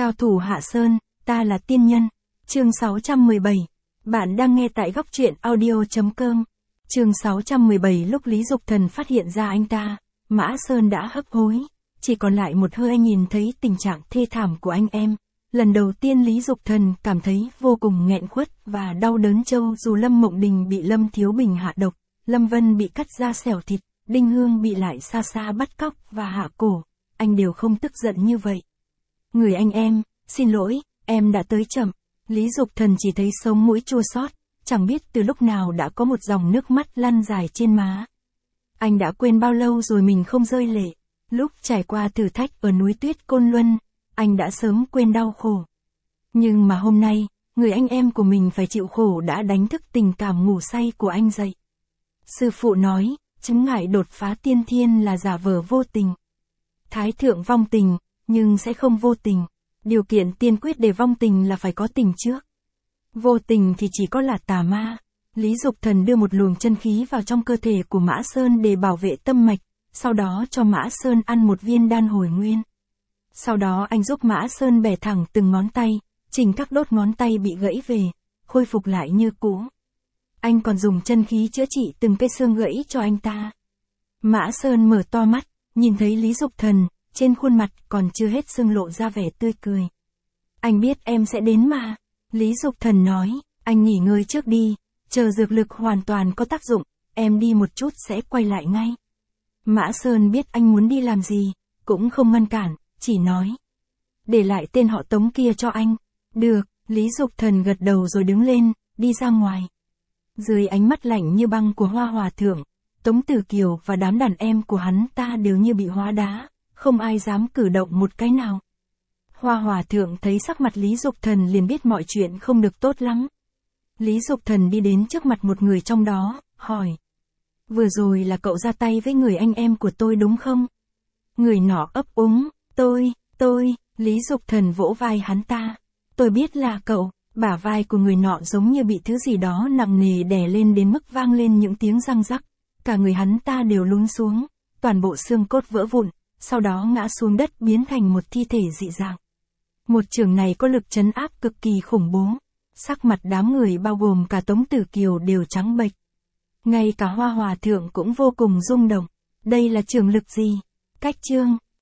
Cao thủ Hạ Sơn, ta là tiên nhân. Chương 617. Bạn đang nghe tại góc truyện audio.com. Chương 617. Lúc Lý Dục Thần phát hiện ra anh ta, Mã Sơn đã hấp hối, chỉ còn lại một hơi. Anh nhìn thấy tình trạng thê thảm của anh em. Lần đầu tiên Lý Dục Thần cảm thấy vô cùng nghẹn khuất và đau đớn. Châu dù Lâm Mộng Đình bị Lâm Thiếu Bình hạ độc, Lâm Vân bị cắt da xẻo thịt, Đinh Hương bị lại xa xa bắt cóc và hạ cổ, anh đều không tức giận như vậy. Người anh em, xin lỗi, em đã tới chậm. Lý Dục Thần chỉ thấy sống mũi chua xót, chẳng biết từ lúc nào đã có một dòng nước mắt lăn dài trên má. Anh đã quên bao lâu rồi mình không rơi lệ. Lúc trải qua thử thách ở núi tuyết Côn Luân, anh đã sớm quên đau khổ. Nhưng mà hôm nay, người anh em của mình phải chịu khổ đã đánh thức tình cảm ngủ say của anh dậy. Sư phụ nói, chứng ngại đột phá tiên thiên là giả vờ vô tình. Thái thượng vong tình, nhưng sẽ không vô tình. Điều kiện tiên quyết để vong tình là phải có tình trước. Vô tình thì chỉ có là tà ma. Lý Dục Thần đưa một luồng chân khí vào trong cơ thể của Mã Sơn để bảo vệ tâm mạch, sau đó cho Mã Sơn ăn một viên đan hồi nguyên. Sau đó anh giúp Mã Sơn bẻ thẳng từng ngón tay, chỉnh các đốt ngón tay bị gãy về, khôi phục lại như cũ. Anh còn dùng chân khí chữa trị từng cây xương gãy cho anh ta. Mã Sơn mở to mắt, nhìn thấy Lý Dục Thần, trên khuôn mặt còn chưa hết sưng lộ ra vẻ tươi cười. Anh biết em sẽ đến mà. Lý Dục Thần nói, anh nghỉ ngơi trước đi, chờ dược lực hoàn toàn có tác dụng, em đi một chút sẽ quay lại ngay. Mã Sơn biết anh muốn đi làm gì, cũng không ngăn cản, chỉ nói. Để lại tên họ Tống kia cho anh. Được, Lý Dục Thần gật đầu rồi đứng lên, đi ra ngoài. Dưới ánh mắt lạnh như băng của Hoa Hòa Thượng, Tống Tử Kiều và đám đàn em của hắn ta đều như bị hóa đá, không ai dám cử động một cái nào. Hoa Hòa Thượng thấy sắc mặt Lý Dục Thần liền biết mọi chuyện không được tốt lắm. Lý Dục Thần đi đến trước mặt một người trong đó, hỏi. Vừa rồi là cậu ra tay với người anh em của tôi đúng không? Người nọ ấp úng, tôi, Lý Dục Thần vỗ vai hắn ta. Tôi biết là cậu. Bả vai của người nọ giống như bị thứ gì đó nặng nề đè lên đến mức vang lên những tiếng răng rắc. Cả người hắn ta đều lún xuống, toàn bộ xương cốt vỡ vụn, sau đó ngã xuống đất biến thành một thi thể dị dạng. Một chưởng này có lực trấn áp cực kỳ khủng bố. Sắc mặt đám người bao gồm cả Tống Tử Kiều đều trắng bệch. Ngay cả Hoa Hòa Thượng cũng vô cùng rung động. Đây là chưởng lực gì? Cách chương.